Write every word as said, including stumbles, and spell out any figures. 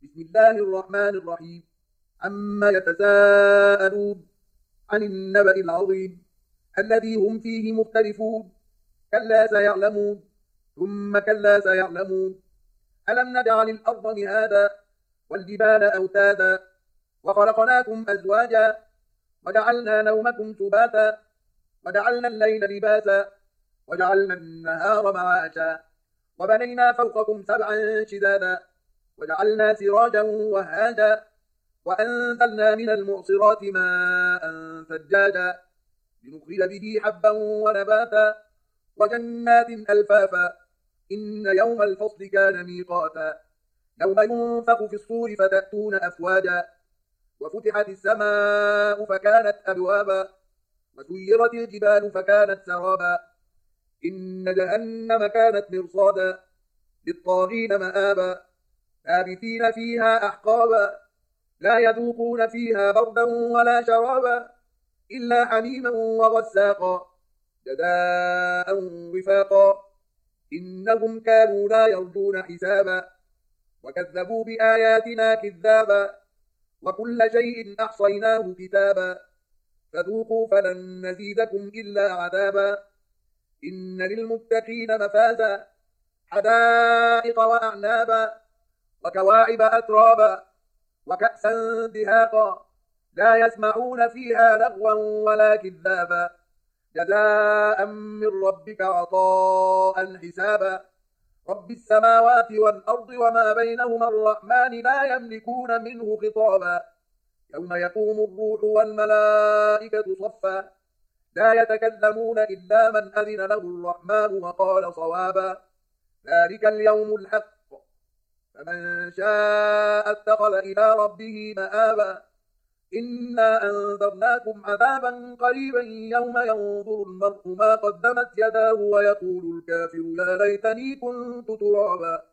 بسم الله الرحمن الرحيم. عما يتساءلون عن النبأ العظيم الذي هم فيه مختلفون. كلا سيعلمون ثم كلا سيعلمون. ألم نجعل الأرض مهادا والجبال أوتادا وخلقناكم أزواجا وجعلنا نومكم سباتا وجعلنا الليل لباسا وجعلنا النهار معاشا وبنينا فوقكم سبعا شدادا وجعلنا سراجا وهاجا وأنزلنا من المعصرات ماء ثجاجا لنخرج به حبا ونباتا وجنات ألفافا. إن يوم الفصل كان ميقاتا يوم ينفخ في الصور فتأتون أفواجا وفتحت السماء فكانت أبوابا وسيرت الجبال فكانت سرابا. إن جهنم كانت مرصادا للطاغين مآبا لابثين فيها أحقابا لا يذوقون فيها بردا ولا شرابا إلا حميما وغساقا جزاء وفاقا. إنهم كانوا لا يرجون حسابا وكذبوا بآياتنا كذابا وكل شيء أحصيناه كتابا فذوقوا فلن نزيدكم إلا عذابا. إن للمتقين مفازا حدائق وأعنابا وكواعب أترابا وكأسا دهاقا لا يسمعون فيها لغوا ولا كذابا جزاء من ربك عطاء حسابا. رب السماوات والأرض وما بينهما الرحمن لا يملكون منه خطابا. يوم يقوم الروح والملائكة صفا لا يتكلمون إلا من أذن له الرحمن وقال صوابا. ذلك اليوم الحق فمن شاء اتخذ إلى ربه مآبا. إنا أنذرناكم عذابا قريبا يوم ينظر المرء ما قدمت يداه ويقول الكافر يا ليتني كنت ترابا.